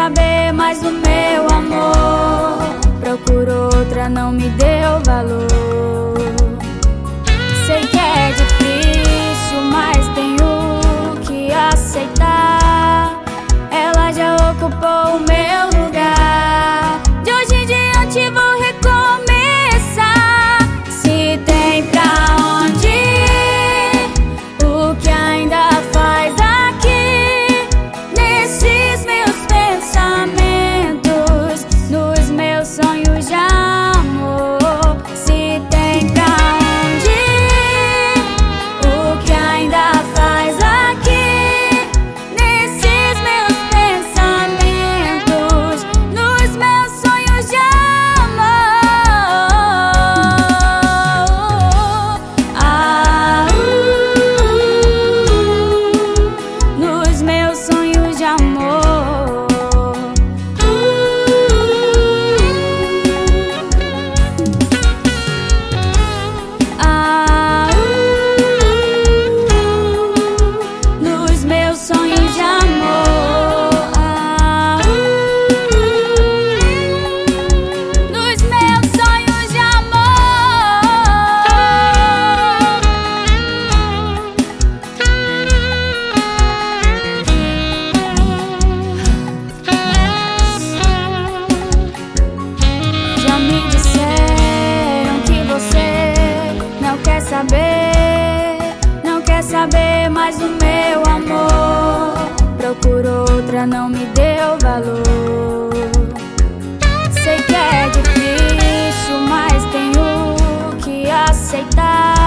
saber mais do meu amor. Procuro outra, não me deu valor. Sei que é difícil, mas tenho que aceitar. Ela já ocupou o meu lugar. De hoje em diante vou recomeçar. Se tem pra onde ir, o que ainda faz aqui nesses meus pensamentos, nos meus sonhos de amor. Se tem pra onde ir, o que ainda faz aqui nesses meus pensamentos, nos meus sonhos de amor. Nos meus sonhos de amor. Nos meus sonhos de amor. Nos meus sonhos de amor. Já me disseram que você não quer saber mais do meu amor. Procuro outra, não me deu valor. Sei que é difícil, mas tenho que aceitar.